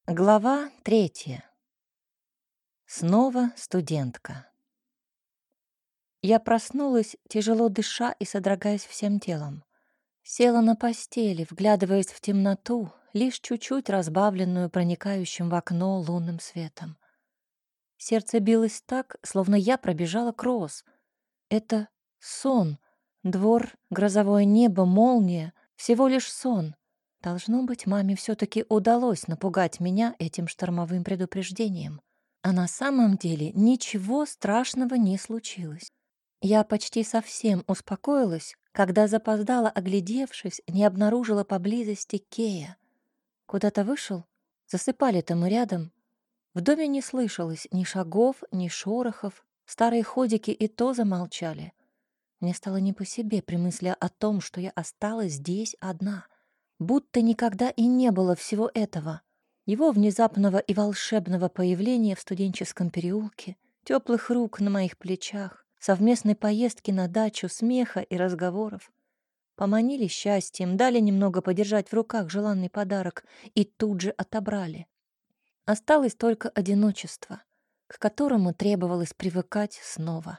Глава 3. Снова студентка. Я проснулась, тяжело дыша и содрогаясь всем телом. Села на постели, вглядываясь в темноту, лишь чуть-чуть разбавленную проникающим в окно лунным светом. Сердце билось так, словно я пробежала кросс. Это сон. Двор, грозовое небо, молния — всего лишь сон. Должно быть, маме все-таки удалось напугать меня этим штормовым предупреждением. А на самом деле ничего страшного не случилось. Я почти совсем успокоилась, когда запоздала, оглядевшись, не обнаружила поблизости Кея. Куда-то вышел? Засыпали-то мы рядом. В доме не слышалось ни шагов, ни шорохов. Старые ходики и то замолчали. Мне стало не по себе при мысли о том, что я осталась здесь одна. Будто никогда и не было всего этого. Его внезапного и волшебного появления в студенческом переулке, теплых рук на моих плечах, совместной поездки на дачу, смеха и разговоров. Поманили счастьем, дали немного подержать в руках желанный подарок и тут же отобрали. Осталось только одиночество, к которому требовалось привыкать снова.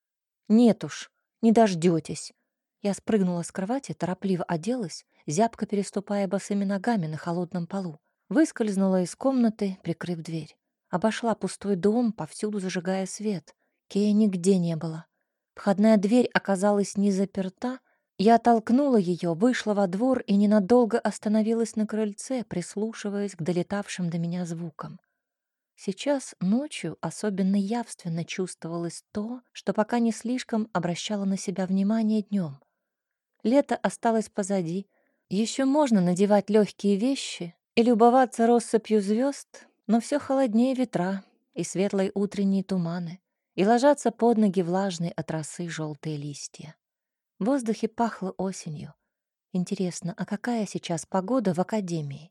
Нет уж, не дождётесь. Я спрыгнула с кровати, торопливо оделась, зябко переступая босыми ногами на холодном полу. Выскользнула из комнаты, прикрыв дверь. Обошла пустой дом, повсюду зажигая свет. Кея нигде не было. Входная дверь оказалась не заперта. Я оттолкнула ее, вышла во двор и ненадолго остановилась на крыльце, прислушиваясь к долетавшим до меня звукам. Сейчас ночью особенно явственно чувствовалось то, что пока не слишком обращало на себя внимание днем. Лето осталось позади. Еще можно надевать легкие вещи и любоваться россыпью звезд, но все холоднее ветра и светлые утренние туманы, и ложатся под ноги влажные от росы желтые листья. В воздухе пахло осенью. Интересно, а какая сейчас погода в академии?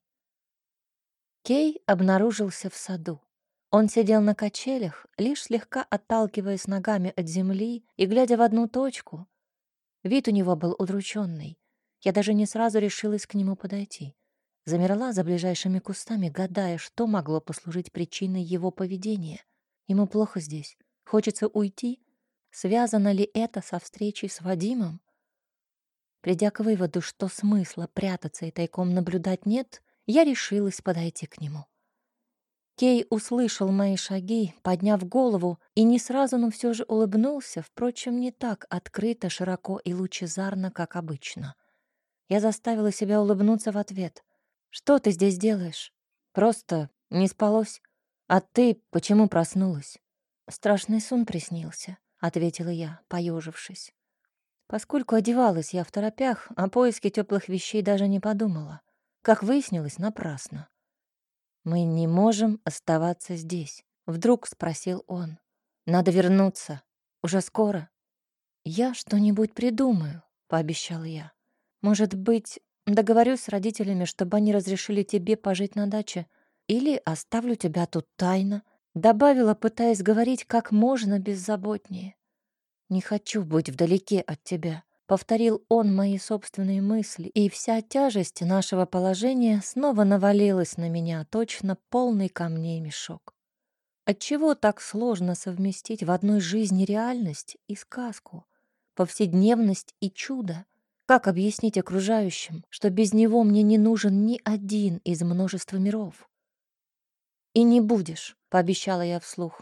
Кей обнаружился в саду. Он сидел на качелях, лишь слегка отталкиваясь ногами от земли и глядя в одну точку. Вид у него был удрученный. Я даже не сразу решилась к нему подойти. Замерла за ближайшими кустами, гадая, что могло послужить причиной его поведения. Ему плохо здесь. Хочется уйти. Связано ли это со встречей с Вадимом? Придя к выводу, что смысла прятаться и тайком наблюдать нет, я решилась подойти к нему. Кей услышал мои шаги, подняв голову, и не сразу, но все же улыбнулся, впрочем, не так открыто, широко и лучезарно, как обычно. Я заставила себя улыбнуться в ответ. «Что ты здесь делаешь?» «Просто не спалось. А ты почему проснулась?» «Страшный сон приснился», — ответила я, поежившись. Поскольку одевалась я в торопях, о поиске теплых вещей даже не подумала. Как выяснилось, напрасно. «Мы не можем оставаться здесь», — вдруг спросил он. «Надо вернуться. Уже скоро». «Я что-нибудь придумаю», — пообещала я. «Может быть, договорюсь с родителями, чтобы они разрешили тебе пожить на даче, или оставлю тебя тут тайно», — добавила, пытаясь говорить как можно беззаботнее. «Не хочу быть вдалеке от тебя», — повторил он мои собственные мысли, и вся тяжесть нашего положения снова навалилась на меня, точно полный камней мешок. Отчего так сложно совместить в одной жизни реальность и сказку, повседневность и чудо? Как объяснить окружающим, что без него мне не нужен ни один из множества миров? «И не будешь», — пообещала я вслух,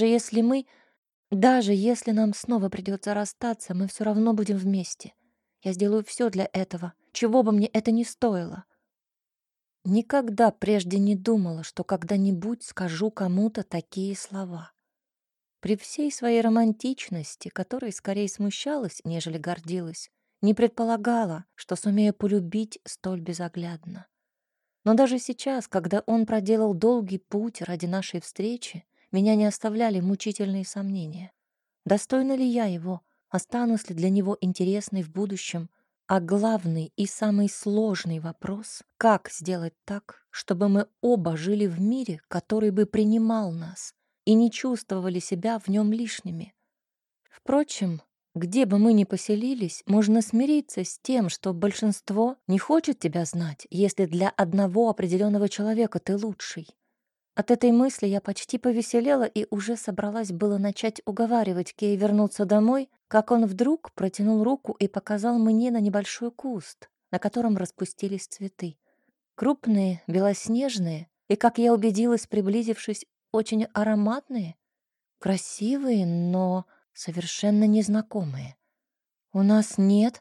даже если нам снова придется расстаться, мы все равно будем вместе. Я сделаю все для этого, чего бы мне это ни стоило. Никогда прежде не думала, что когда-нибудь скажу кому-то такие слова. При всей своей романтичности, которой скорее смущалась, нежели гордилась, не предполагала, что сумею полюбить столь безоглядно. Но даже сейчас, когда он проделал долгий путь ради нашей встречи, меня не оставляли мучительные сомнения. Достойна ли я его? Останусь ли для него интересной в будущем? А главный и самый сложный вопрос — как сделать так, чтобы мы оба жили в мире, который бы принимал нас, и не чувствовали себя в нем лишними? Впрочем, Где бы мы ни поселились, можно смириться с тем, что большинство не хочет тебя знать, если для одного определенного человека ты лучший. От этой мысли я почти повеселела и уже собралась было начать уговаривать Кей вернуться домой, как он вдруг протянул руку и показал мне на небольшой куст, на котором распустились цветы. Крупные, белоснежные и, как я убедилась, приблизившись, очень ароматные, красивые, но совершенно незнакомые. «У нас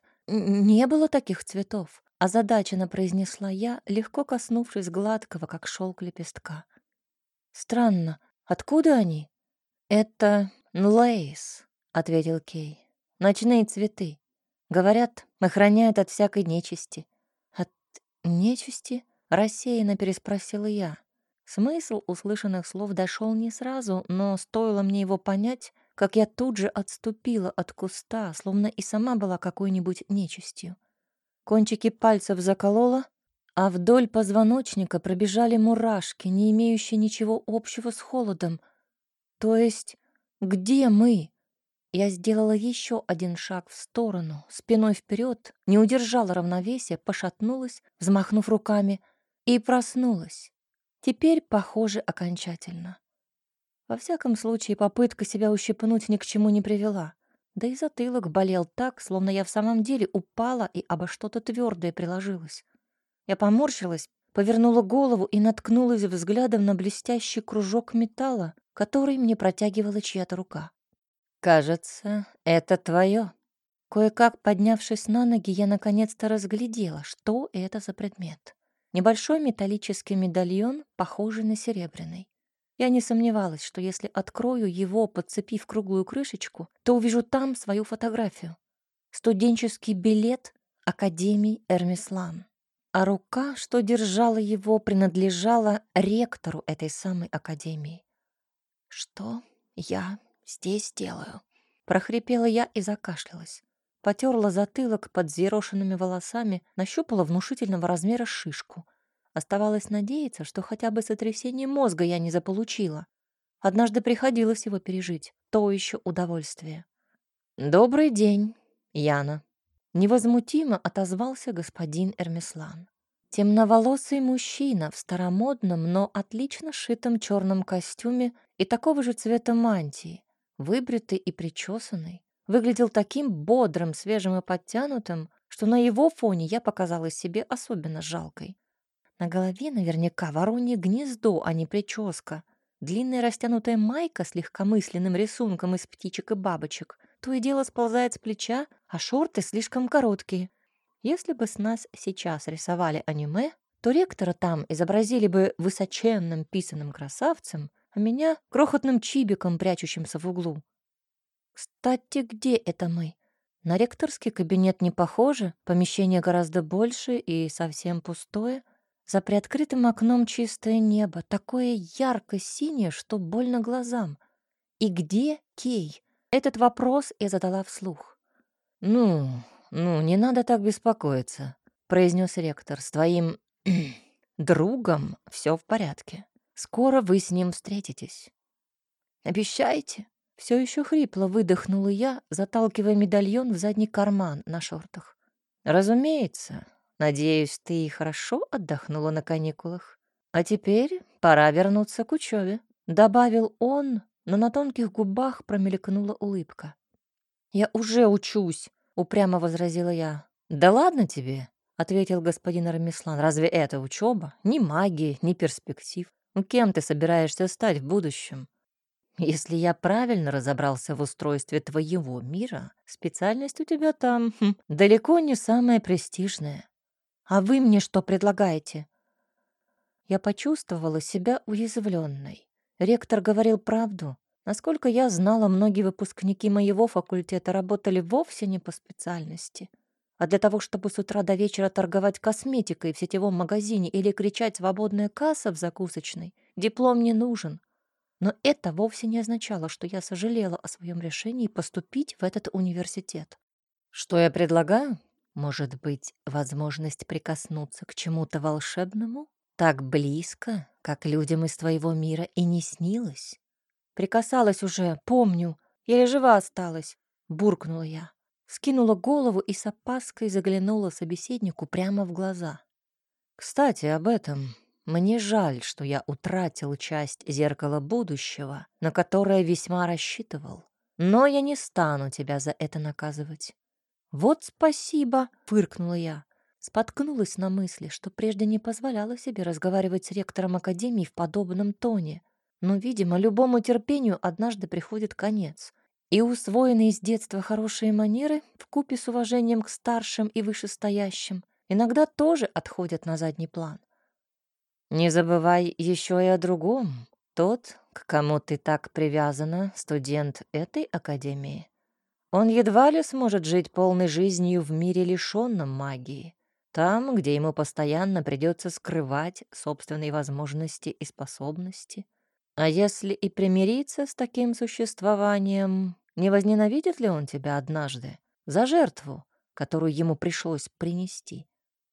не было таких цветов», — озадаченно произнесла я, легко коснувшись гладкого, как шелк лепестка. «Странно, откуда они?» «Это нлейс», — ответил Кей. «Ночные цветы. Говорят, охраняют от всякой нечисти». «От нечисти?» — рассеянно переспросила я. Смысл услышанных слов дошел не сразу, но стоило мне его понять, как я тут же отступила от куста, словно и сама была какой-нибудь нечистью. Кончики пальцев заколола, а вдоль позвоночника пробежали мурашки, не имеющие ничего общего с холодом. То есть, где мы? Я сделала еще один шаг в сторону, спиной вперед, не удержала равновесия, пошатнулась, взмахнув руками, и проснулась. Теперь, похоже, окончательно. Во всяком случае, попытка себя ущипнуть ни к чему не привела. Да и затылок болел так, словно я в самом деле упала и обо что-то твердое приложилась. Я поморщилась, повернула голову и наткнулась взглядом на блестящий кружок металла, который мне протягивала чья-то рука. «Кажется, это твое». Кое-как поднявшись на ноги, я наконец-то разглядела, что это за предмет. Небольшой металлический медальон, похожий на серебряный. Я не сомневалась, что если открою его, подцепив круглую крышечку, то увижу там свою фотографию. Студенческий билет Академии Эрмислан. А рука, что держала его, принадлежала ректору этой самой академии. «Что я здесь делаю?» — прохрипела я и закашлялась. Потерла затылок под взъерошенными волосами, нащупала внушительного размера шишку. Оставалось надеяться, что хотя бы сотрясение мозга я не заполучила. Однажды приходилось его пережить. То еще удовольствие. «Добрый день, Яна», — невозмутимо отозвался господин Эрмислан. Темноволосый мужчина в старомодном, но отлично сшитом черном костюме и такого же цвета мантии, выбритый и причесанный, выглядел таким бодрым, свежим и подтянутым, что на его фоне я показалась себе особенно жалкой. На голове наверняка воронье гнездо, а не прическа. Длинная растянутая майка с легкомысленным рисунком из птичек и бабочек то и дело сползает с плеча, а шорты слишком короткие. Если бы с нас сейчас рисовали аниме, то ректора там изобразили бы высоченным писаным красавцем, а меня — крохотным чибиком, прячущимся в углу. Кстати, где это мы? На ректорский кабинет не похоже, помещение гораздо больше и совсем пустое. За приоткрытым окном чистое небо, такое ярко-синее, что больно глазам. И где Кей? Этот вопрос я задала вслух. «Ну, не надо так беспокоиться», — произнес ректор. «С твоим другом все в порядке. Скоро вы с ним встретитесь». «Обещаете?» Все еще хрипло выдохнула я, заталкивая медальон в задний карман на шортах. «Разумеется. Надеюсь, ты хорошо отдохнула на каникулах. А теперь пора вернуться к учебе», — добавил он, но на тонких губах промелькнула улыбка. «Я уже учусь», — упрямо возразила я. «Да ладно тебе», — ответил господин Рамислан. «Разве это учеба? Ни магии, ни перспектив. Ну, кем ты собираешься стать в будущем? Если я правильно разобрался в устройстве твоего мира, специальность у тебя там далеко не самая престижная. А вы мне что предлагаете?» Я почувствовала себя уязвленной. Ректор говорил правду. Насколько я знала, многие выпускники моего факультета работали вовсе не по специальности. А для того, чтобы с утра до вечера торговать косметикой в сетевом магазине или кричать «свободная касса» в закусочной, диплом не нужен. Но это вовсе не означало, что я сожалела о своем решении поступить в этот университет. Что я предлагаю? Может быть, возможность прикоснуться к чему-то волшебному? Так близко, как людям из твоего мира и не снилось. Прикасалась уже, помню, еле жива осталась. буркнула я. Скинула голову и с опаской заглянула собеседнику прямо в глаза. «Кстати, об этом. Мне жаль, что я утратил часть зеркала будущего, на которое весьма рассчитывал. Но я не стану тебя за это наказывать». «Вот спасибо!» — фыркнула я. Споткнулась на мысли, что прежде не позволяла себе разговаривать с ректором академии в подобном тоне. Но, видимо, любому терпению однажды приходит конец. И усвоенные с детства хорошие манеры, вкупе с уважением к старшим и вышестоящим, иногда тоже отходят на задний план. «Не забывай еще и о другом. Тот, к кому ты так привязана, студент этой академии. Он едва ли сможет жить полной жизнью в мире, лишенном магии, там, где ему постоянно придется скрывать собственные возможности и способности. А если и примириться с таким существованием, не возненавидит ли он тебя однажды за жертву, которую ему пришлось принести?»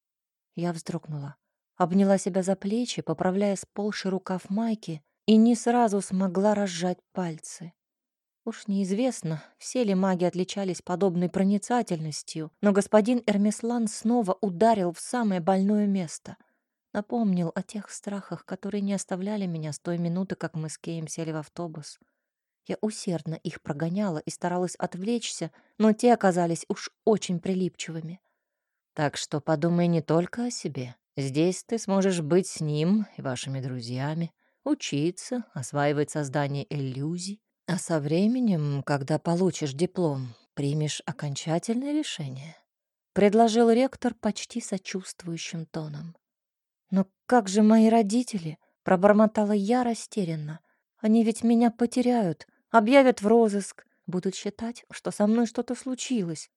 Я вздрогнула, обняла себя за плечи, поправляя сползший рукав майки, и не сразу смогла разжать пальцы. Уж неизвестно, все ли маги отличались подобной проницательностью, но господин Эрмислан снова ударил в самое больное место. Напомнил о тех страхах, которые не оставляли меня с той минуты, как мы с Кеем сели в автобус. Я усердно их прогоняла и старалась отвлечься, но те оказались уж очень прилипчивыми. Так что подумай не только о себе. Здесь ты сможешь быть с ним и вашими друзьями, учиться, осваивать создание иллюзий. А со временем, когда получишь диплом, примешь окончательное решение. Предложил ректор почти сочувствующим тоном. «Но как же мои родители?» — пробормотала я растерянно. «Они ведь меня потеряют, объявят в розыск, будут считать, что со мной что-то случилось».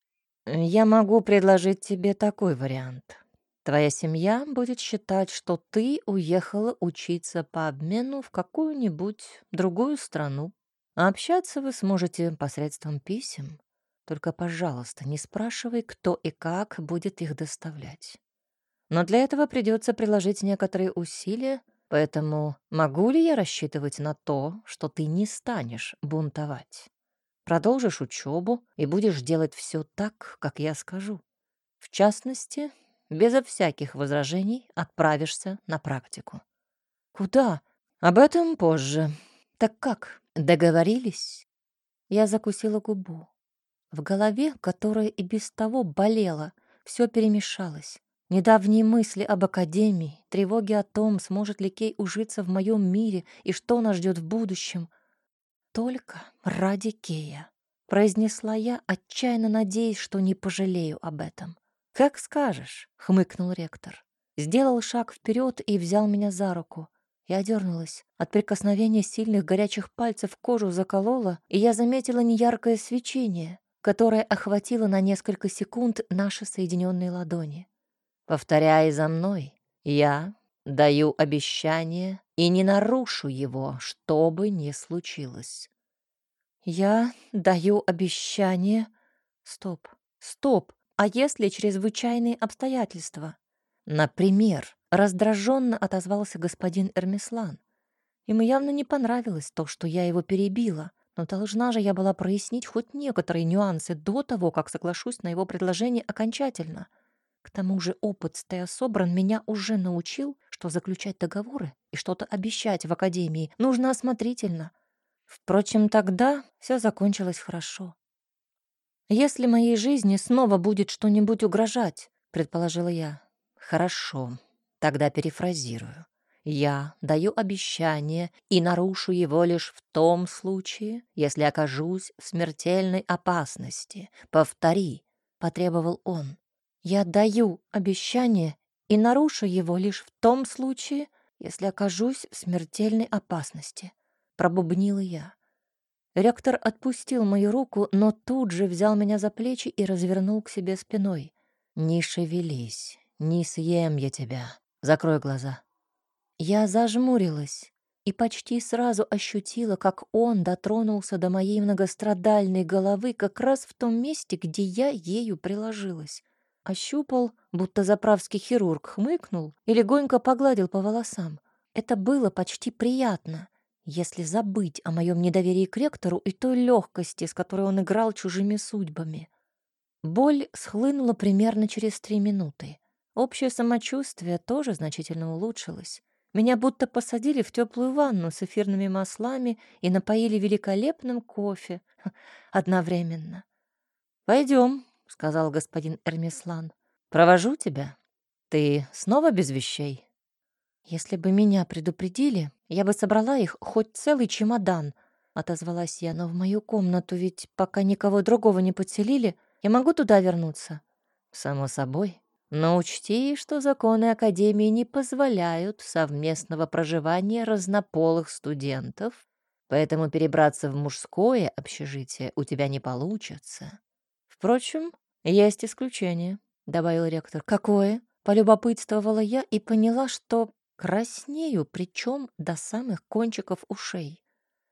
«Я могу предложить тебе такой вариант. Твоя семья будет считать, что ты уехала учиться по обмену в какую-нибудь другую страну. А общаться вы сможете посредством писем. Только, пожалуйста, не спрашивай, кто и как будет их доставлять. Но для этого придется приложить некоторые усилия, поэтому могу ли я рассчитывать на то, что ты не станешь бунтовать? Продолжишь учебу и будешь делать все так, как я скажу. В частности, безо всяких возражений отправишься на практику. Куда? Об этом позже. Так как, договорились? Я закусила губу. В голове, которая и без того болела, все перемешалось. Недавние мысли об академии, тревоги о том, сможет ли Кей ужиться в моем мире и что нас ждет в будущем. Только ради Кея, произнесла я, отчаянно надеясь, что не пожалею об этом. «Как скажешь», — хмыкнул ректор. Сделал шаг вперед и взял меня за руку. Я дернулась. От прикосновения сильных горячих пальцев кожу заколола, и я заметила неяркое свечение, которое охватило на несколько секунд наши соединенные ладони. «Повторяй за мной. Я даю обещание и не нарушу его, что бы ни случилось». «Я даю обещание...» Стоп, стоп. А если чрезвычайные обстоятельства? Например, раздраженно отозвался господин Эрмислан. Ему явно не понравилось то, что я его перебила, но должна же я была прояснить хоть некоторые нюансы до того, как соглашусь на его предложение окончательно. К тому же опыт с Теособран меня уже научил, что заключать договоры и что-то обещать в академии нужно осмотрительно. Впрочем, тогда все закончилось хорошо. «Если моей жизни снова будет что-нибудь угрожать», — предположила я. «Хорошо, тогда перефразирую. Я даю обещание и нарушу его лишь в том случае, если окажусь в смертельной опасности. Повтори», — потребовал он. «Я даю обещание и нарушу его лишь в том случае, если окажусь в смертельной опасности», — пробубнила я. Ректор отпустил мою руку, но тут же взял меня за плечи и развернул к себе спиной. «Не шевелись, не съем я тебя. Закрой глаза». Я зажмурилась и почти сразу ощутила, как он дотронулся до моей многострадальной головы как раз в том месте, где я ею приложилась. Ощупал, будто заправский хирург, хмыкнул и легонько погладил по волосам. Это было почти приятно. если забыть о моем недоверии к ректору и той легкости, с которой он играл чужими судьбами. Боль схлынула примерно через 3 минуты. Общее самочувствие тоже значительно улучшилось. Меня будто посадили в теплую ванну с эфирными маслами и напоили великолепным кофе одновременно. «Пойдем», — сказал господин Эрмислан. «Провожу тебя. Ты снова без вещей?» «Если бы меня предупредили, я бы собрала их хоть целый чемодан», — отозвалась я. «Но в мою комнату ведь пока никого другого не подселили, я могу туда вернуться?» «Само собой. Но учти, что законы Академии не позволяют совместного проживания разнополых студентов, поэтому перебраться в мужское общежитие у тебя не получится. Впрочем, есть исключение», — добавил ректор. «Какое?» — полюбопытствовала я и поняла, что краснею, причем до самых кончиков ушей.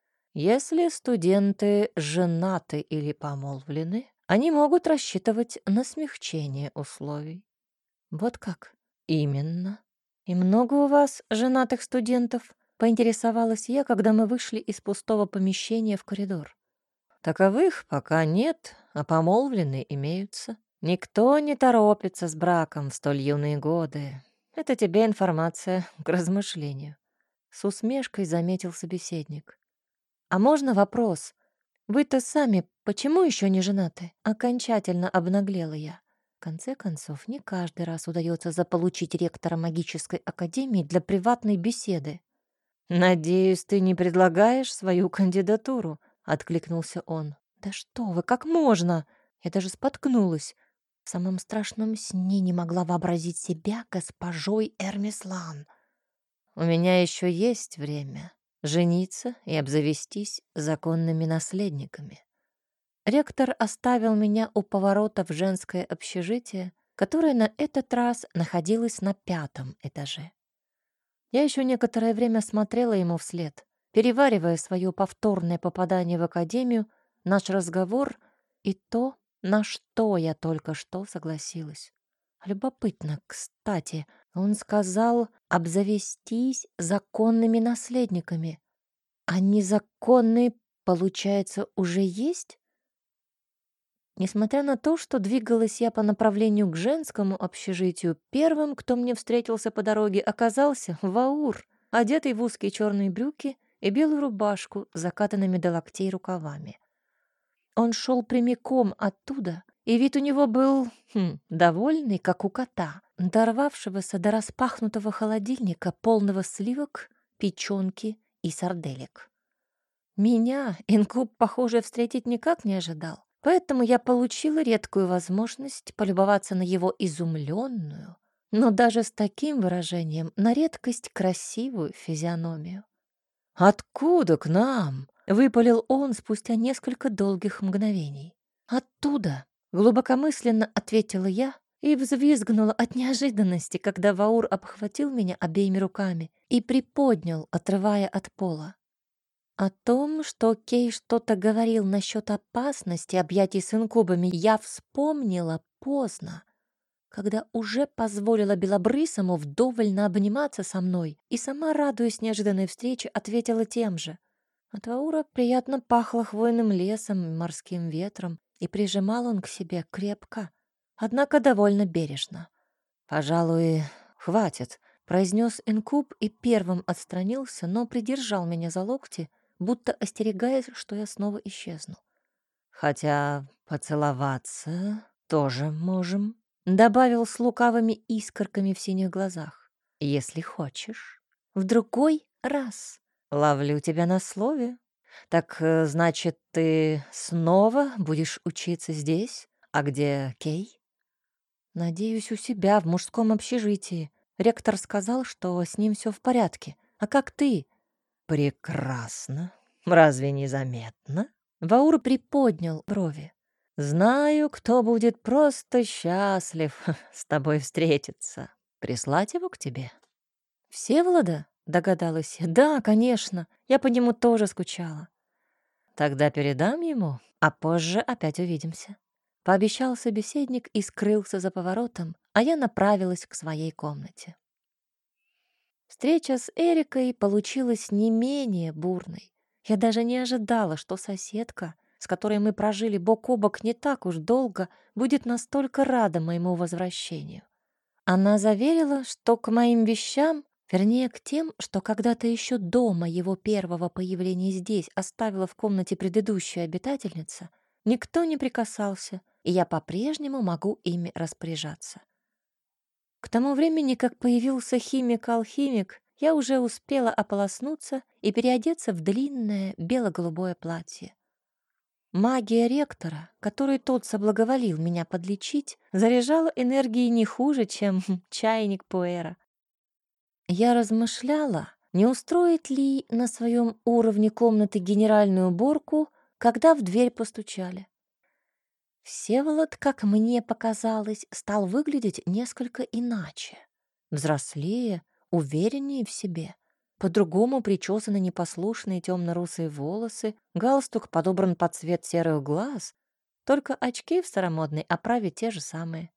Если студенты женаты или помолвлены, они могут рассчитывать на смягчение условий. Вот как? Именно. И много у вас женатых студентов? Поинтересовалась я, когда мы вышли из пустого помещения в коридор. Таковых пока нет, а помолвленные имеются. Никто не торопится с браком в столь юные годы. Это тебе информация к размышлению. С усмешкой заметил собеседник. А можно вопрос? Вы-то сами почему еще не женаты? Окончательно обнаглела я. В конце концов, не каждый раз удается заполучить ректора магической академии для приватной беседы. «Надеюсь, ты не предлагаешь свою кандидатуру?» — откликнулся он. «Да что вы, как можно?» Я даже споткнулась. В самом страшном сне не могла вообразить себя госпожой Эрмислан. «У меня еще есть время жениться и обзавестись законными наследниками». Ректор оставил меня у поворота в женское общежитие, которое на этот раз находилось на 5 этаже. Я еще некоторое время смотрела ему вслед, переваривая свое повторное попадание в академию, наш разговор и то, на что я только что согласилась. Любопытно, кстати, он сказал обзавестись законными наследниками. А незаконные, получается, уже есть? Несмотря на то, что двигалась я по направлению к женскому общежитию, первым, кто мне встретился по дороге, оказался Ваур, одетый в узкие черные брюки и белую рубашку с закатанными до локтей рукавами. Он шел прямиком оттуда, и вид у него был довольный, как у кота, дорвавшегося до распахнутого холодильника, полного сливок, печенки и сарделек. Меня инкуб, похоже, встретить никак не ожидал. Поэтому я получила редкую возможность полюбоваться на его изумленную, но даже с таким выражением на редкость красивую физиономию. «Откуда к нам?» — выпалил он спустя несколько долгих мгновений. «Оттуда!» — глубокомысленно ответила я и взвизгнула от неожиданности, когда Ваур обхватил меня обеими руками и приподнял, отрывая от пола. О том, что Кей что-то говорил насчет опасности объятий с инкубами, я вспомнила поздно, когда уже позволила Белобрысому вдоволь наобниматься со мной и сама, радуясь неожиданной встрече, ответила тем же. От Ваура приятно пахло хвойным лесом и морским ветром, и прижимал он к себе крепко, однако довольно бережно. «Пожалуй, хватит», — произнес инкуб и первым отстранился, но придержал меня за локти, будто остерегаясь, что я снова исчезну. «Хотя поцеловаться тоже можем», — добавил с лукавыми искорками в синих глазах. «Если хочешь. В другой раз. Ловлю тебя на слове. Так, значит, ты снова будешь учиться здесь? А где Кей?» «Надеюсь, у себя, в мужском общежитии. Ректор сказал, что с ним все в порядке. А как ты?» «Прекрасно. Разве не заметно?» Ваур приподнял брови. «Знаю, кто будет просто счастлив с тобой встретиться. Прислать его к тебе?» «Всеволода?» — догадалась я. «Да, конечно. Я по нему тоже скучала». «Тогда передам ему, а позже опять увидимся». Пообещал собеседник и скрылся за поворотом, а я направилась к своей комнате. Встреча с Эрикой получилась не менее бурной. Я даже не ожидала, что соседка, с которой мы прожили бок о бок не так уж долго, будет настолько рада моему возвращению. Она заверила, что к моим вещам, вернее, к тем, что когда-то еще до моего первого появления здесь оставила в комнате предыдущая обитательница, никто не прикасался, и я по-прежнему могу ими распоряжаться. К тому времени, как появился химик-алхимик, я уже успела ополоснуться и переодеться в длинное бело-голубое платье. Магия ректора, которой тот соблаговолил меня подлечить, заряжала энергией не хуже, чем чайник Пуэра. Я размышляла, не устроить ли на своем уровне комнаты генеральную уборку, когда в дверь постучали. Всеволод, как мне показалось, стал выглядеть несколько иначе. Взрослее, увереннее в себе. По-другому причесаны непослушные темно-русые волосы, галстук подобран под цвет серых глаз, только очки в старомодной оправе те же самые.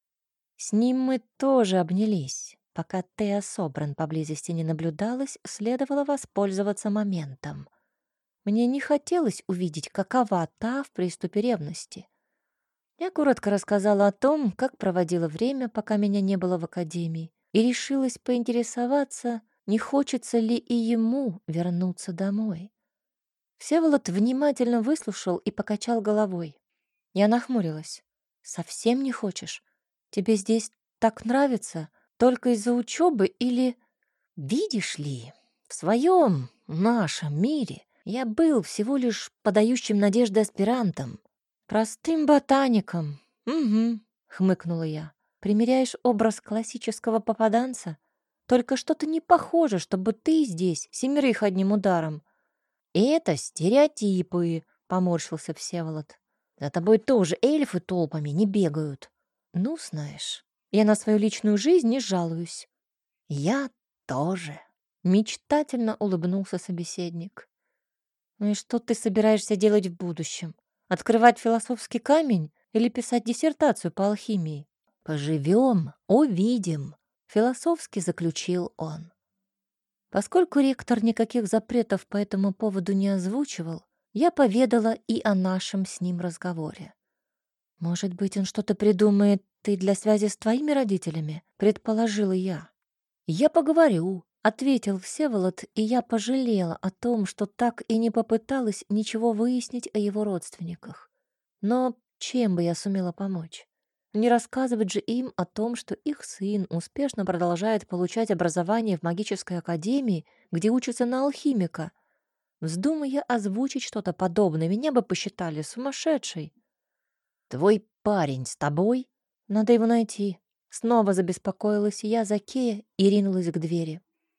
С ним мы тоже обнялись. Пока Теа Собран поблизости не наблюдалась, следовало воспользоваться моментом. Мне не хотелось увидеть, какова та в приступе ревности. Я коротко рассказала о том, как проводила время, пока меня не было в академии, и решилась поинтересоваться, не хочется ли и ему вернуться домой. Всеволод внимательно выслушал и покачал головой. Я нахмурилась. «Совсем не хочешь? Тебе здесь так нравится? Только из-за учебы или...» «Видишь ли, в своем, нашем мире я был всего лишь подающим надежды аспирантом, простым ботаником. Угу», — хмыкнула я. «Примеряешь образ классического попаданца? Только что-то не похоже, чтобы ты здесь семерых одним ударом». «Это стереотипы», — поморщился Всеволод. «За тобой тоже эльфы толпами не бегают». «Ну, знаешь, я на свою личную жизнь не жалуюсь». «Я тоже», — мечтательно улыбнулся собеседник. «Ну и что ты собираешься делать в будущем? Открывать философский камень или писать диссертацию по алхимии?» «Поживем, увидим», — философски заключил он. Поскольку ректор никаких запретов по этому поводу не озвучивал, я поведала и о нашем с ним разговоре. «Может быть, он что-то придумает и для связи с твоими родителями?» — предположила я. «Я поговорю», — ответил Всеволод, и я пожалела о том, что так и не попыталась ничего выяснить о его родственниках. Но чем бы я сумела помочь? Не рассказывать же им о том, что их сын успешно продолжает получать образование в магической академии, где учится на алхимика. Вздумая озвучить что-то подобное, меня бы посчитали сумасшедшей. «Твой парень с тобой? Надо его найти». Снова забеспокоилась я за Кея и ринулась к двери.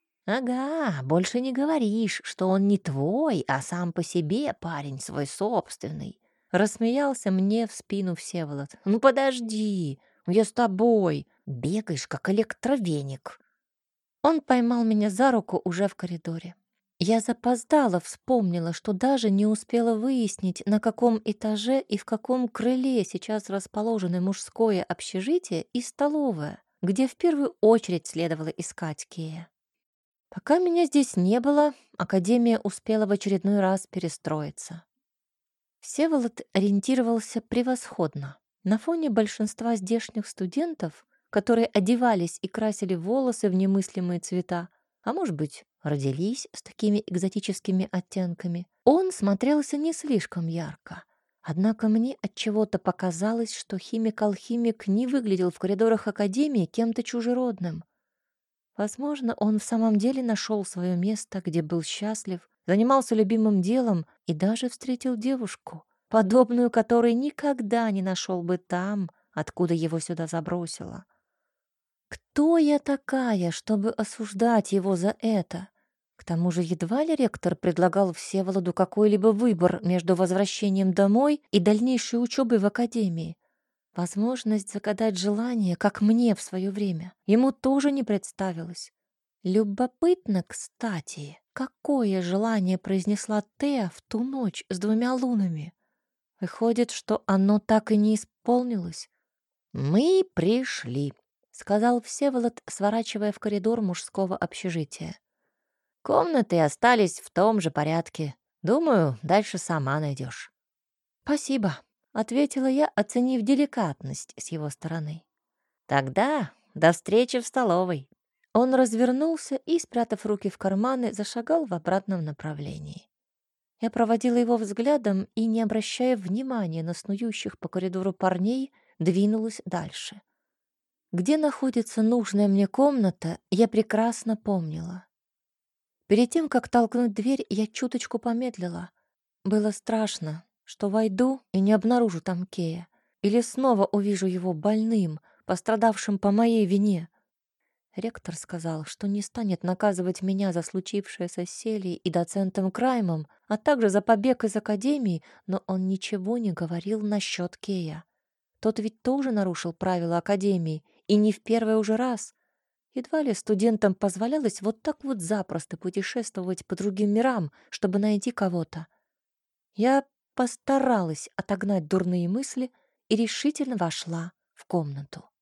«Ага, больше не говоришь, что он не твой, а сам по себе парень свой собственный». Рассмеялся мне в спину Всеволод. «Ну подожди, я с тобой. Бегаешь, как электровеник». Он поймал меня за руку уже в коридоре. Я запоздала, вспомнила, что даже не успела выяснить, на каком этаже и в каком крыле сейчас расположены мужское общежитие и столовая, где в первую очередь следовало искать Кея. Пока меня здесь не было, академия успела в очередной раз перестроиться. Всеволод ориентировался превосходно. На фоне большинства здешних студентов, которые одевались и красили волосы в немыслимые цвета, а может быть, родились с такими экзотическими оттенками, он смотрелся не слишком ярко. Однако мне отчего-то показалось, что химик-алхимик не выглядел в коридорах академии кем-то чужеродным. Возможно, он в самом деле нашел свое место, где был счастлив, занимался любимым делом и даже встретил девушку, подобную которой никогда не нашел бы там, откуда его сюда забросило. Кто я такая, чтобы осуждать его за это? К тому же едва ли ректор предлагал Всеволоду какой-либо выбор между возвращением домой и дальнейшей учебой в академии. Возможность загадать желание, как мне в свое время, ему тоже не представилось. Любопытно, кстати, какое желание произнесла Теа в ту ночь с 2 лунами. Выходит, что оно так и не исполнилось. «Мы пришли», — сказал Всеволод, сворачивая в коридор мужского общежития. «Комнаты остались в том же порядке. Думаю, дальше сама найдешь. «Спасибо», — ответила я, оценив деликатность с его стороны. «Тогда до встречи в столовой». Он развернулся и, спрятав руки в карманы, зашагал в обратном направлении. Я проводила его взглядом и, не обращая внимания на снующих по коридору парней, двинулась дальше. Где находится нужная мне комната, я прекрасно помнила. Перед тем, как толкнуть дверь, я чуточку помедлила. Было страшно, что войду и не обнаружу там Кея, или снова увижу его больным, пострадавшим по моей вине. Ректор сказал, что не станет наказывать меня за случившееся с Селией и доцентом Краймом, а также за побег из академии, но он ничего не говорил насчет Кея. Тот ведь тоже нарушил правила академии, и не в первый уже раз. Едва ли студентам позволялось вот так вот запросто путешествовать по другим мирам, чтобы найти кого-то. Я постаралась отогнать дурные мысли и решительно вошла в комнату.